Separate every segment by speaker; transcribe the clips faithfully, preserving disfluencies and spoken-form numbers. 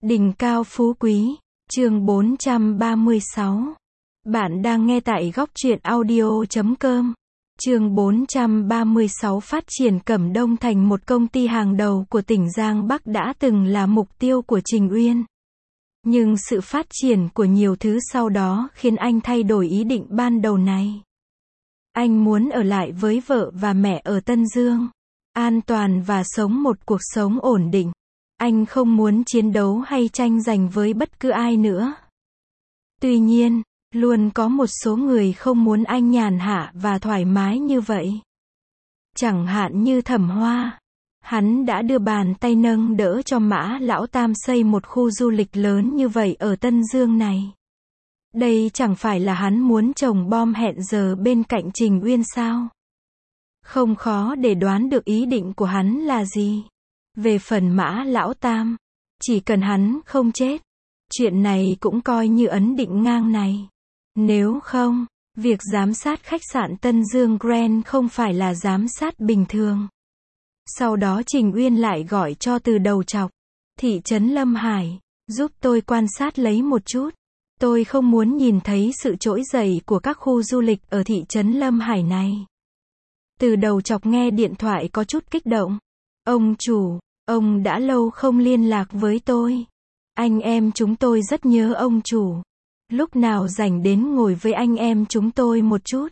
Speaker 1: Đỉnh cao phú quý, chương bốn trăm ba mươi sáu. Bạn đang nghe tại góc truyện audio chấm com. Chương bốn trăm ba mươi sáu. Phát triển Cẩm Đông thành một công ty hàng đầu của tỉnh Giang Bắc đã từng là mục tiêu của Trình Uyên. Nhưng sự phát triển của nhiều thứ sau đó khiến anh thay đổi ý định ban đầu này. Anh muốn ở lại với vợ và mẹ ở Tân Dương, an toàn và sống một cuộc sống ổn định. Anh không muốn chiến đấu hay tranh giành với bất cứ ai nữa. Tuy nhiên, luôn có một số người không muốn anh nhàn hạ và thoải mái như vậy. Chẳng hạn như Thẩm Hoa. Hắn đã đưa bàn tay nâng đỡ cho Mã Lão Tam xây một khu du lịch lớn như vậy ở Tân Dương này. Đây chẳng phải là hắn muốn trồng bom hẹn giờ bên cạnh Trình Uyên sao? Không khó để đoán được ý định của hắn là gì. Về phần Mã Lão Tam, chỉ cần hắn không chết, chuyện này cũng coi như ấn định ngang này. Nếu không, việc giám sát khách sạn Tân Dương Grand không phải là giám sát bình thường. Sau đó Trình Uyên lại gọi cho Từ Đầu Chọc, thị trấn Lâm Hải, giúp tôi quan sát lấy một chút. Tôi không muốn nhìn thấy sự trỗi dậy của các khu du lịch ở thị trấn Lâm Hải này. Từ Đầu Chọc nghe điện thoại có chút kích động. Ông chủ, ông đã lâu không liên lạc với tôi. Anh em chúng tôi rất nhớ ông chủ. Lúc nào rảnh đến ngồi với anh em chúng tôi một chút.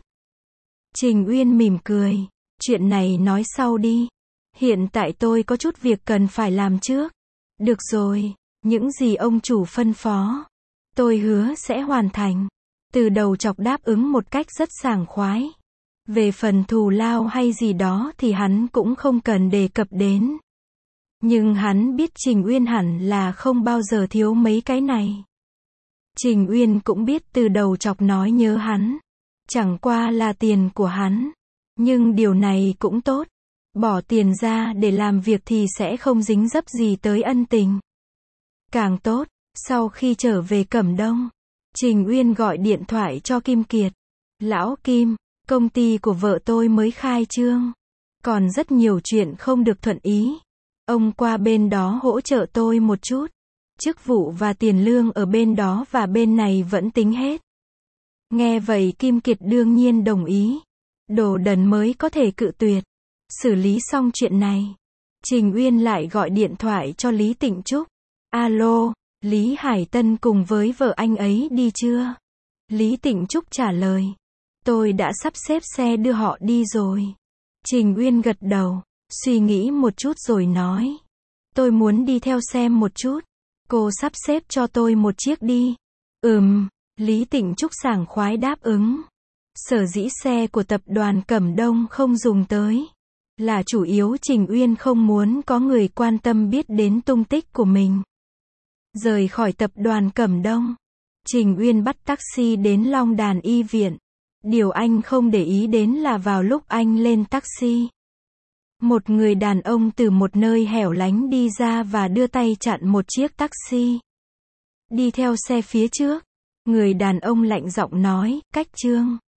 Speaker 1: Trình Uyên mỉm cười. Chuyện này nói sau đi. Hiện tại tôi có chút việc cần phải làm trước. Được rồi, những gì ông chủ phân phó, tôi hứa sẽ hoàn thành. Từ Đầu Chọc đáp ứng một cách rất sảng khoái. Về phần thù lao hay gì đó thì hắn cũng không cần đề cập đến. Nhưng hắn biết Trình Uyên hẳn là không bao giờ thiếu mấy cái này. Trình Uyên cũng biết Từ Đầu Chọc nói nhớ hắn. Chẳng qua là tiền của hắn. Nhưng điều này cũng tốt. Bỏ tiền ra để làm việc thì sẽ không dính dấp gì tới ân tình. Càng tốt, sau khi trở về Cẩm Đông, Trình Uyên gọi điện thoại cho Kim Kiệt. Lão Kim, công ty của vợ tôi mới khai trương. Còn rất nhiều chuyện không được thuận ý. Ông qua bên đó hỗ trợ tôi một chút. Chức vụ và tiền lương ở bên đó và bên này vẫn tính hết. Nghe vậy Kim Kiệt đương nhiên đồng ý. Đồ đần mới có thể cự tuyệt. Xử lý xong chuyện này, Trình Uyên lại gọi điện thoại cho Lý Tịnh Trúc. Alo, Lý Hải Tân cùng với vợ anh ấy đi chưa? Lý Tịnh Trúc trả lời. Tôi đã sắp xếp xe đưa họ đi rồi. Trình Uyên gật đầu, suy nghĩ một chút rồi nói. Tôi muốn đi theo xem một chút. Cô sắp xếp cho tôi một chiếc đi. Ừm, Lý Tịnh Trúc sảng khoái đáp ứng. Sở dĩ xe của tập đoàn Cẩm Đông không dùng tới, là chủ yếu Trình Uyên không muốn có người quan tâm biết đến tung tích của mình. Rời khỏi tập đoàn Cẩm Đông, Trình Uyên bắt taxi đến Long Đàn Y Viện. Điều anh không để ý đến là vào lúc anh lên taxi, một người đàn ông từ một nơi hẻo lánh đi ra và đưa tay chặn một chiếc taxi. Đi theo xe phía trước. Người đàn ông lạnh giọng nói, Cách Trương,